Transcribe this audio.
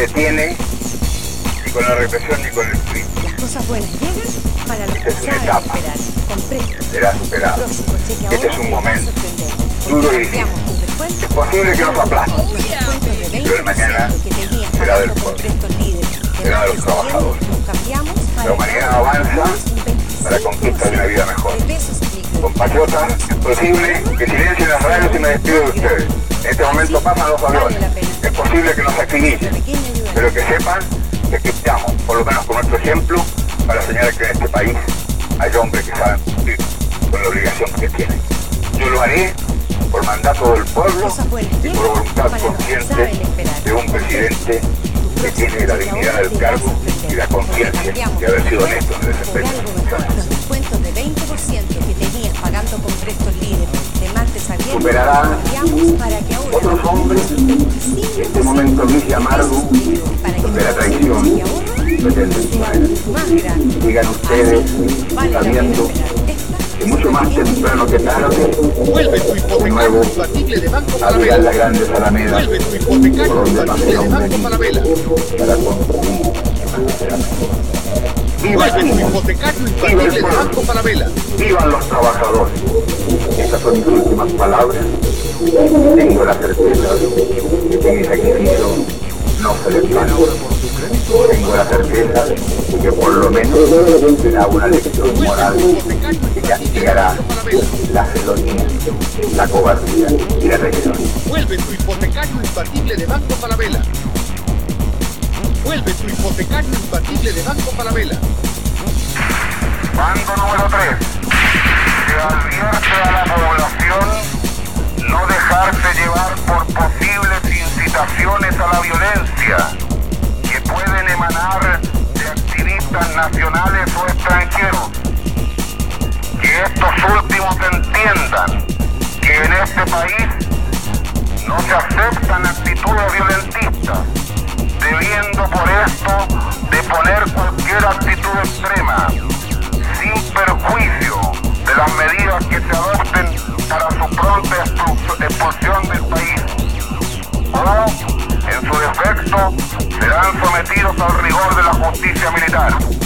detiene ni con la represión ni con el crimen. Las cosas buenas llegan para los que Esta es una saben etapa. esperar. Comprendo. Será superado. Próximo cheque Este ahora es un te va a momento sorprender. duro y Cambiamos tus descuentos. Es posible que nos aplaste, Los descuentos de 20% pero el mañana que tenías será del pagando con pueblo. Preston Líder. Será de los trabajadores. Los cambiamos para La humanidad avanza para conquistar una vida mejor. Compatriotas, es posible que silencien las radios y me despido de ustedes. En este momento pasan los aviones. Es posible que nos acribillen, pero que sepan que estamos, por lo menos con nuestro ejemplo, para señalar que en este país hay hombres que saben cumplir con la obligación que tienen. Yo lo haré por mandato del pueblo y por voluntad consciente de un presidente que tiene la dignidad del cargo y la conciencia de haber sido honesto en el desempeño de sus funciones. Los descuentos de 20% que tenías pagando con Preston Líder de martes a viernes Superarán cambiamos para que ahora otros hombres este momento gris y amargo donde la traición pretende imponer. más grande. Digan ustedes, sabiendo que mucho más temprano que tarde, Vuelve tu de hipotecario nuevo imbatible de Banco abrirán Falabella. las grandes alamedas Vuelve tu por hipotecario donde pase imbatible de hombre Banco Falabella. para construir una sociedad mejor. ¡Viva Vuelve tu Chile! hipotecario imbatible de Banco Falabella. ¡Vivan los trabajadores! Estas son mis últimas palabras. Tengo la certeza de que mi sacrificio no se les paga. Tengo la certeza de que por lo menos será una lección moral que castigará la felonía, la cobardía y la traición. Vuelve tu hipotecario imbatible de Banco Falabella. Vuelve tu hipotecario imbatible de Banco Falabella. Mando número 3. Se advierte a la población no dejarse llevar por posibles incitaciones a la violencia que pueden emanar de activistas nacionales o extranjeros. Que estos últimos entiendan que en este país no se aceptan actitudes violentistas, debiendo por esto deponer cualquier actitud extrema, sin perjuicio de las medidas que se adopten para su pronta expulsión del país, o, en su defecto, serán sometidos al rigor de la justicia militar.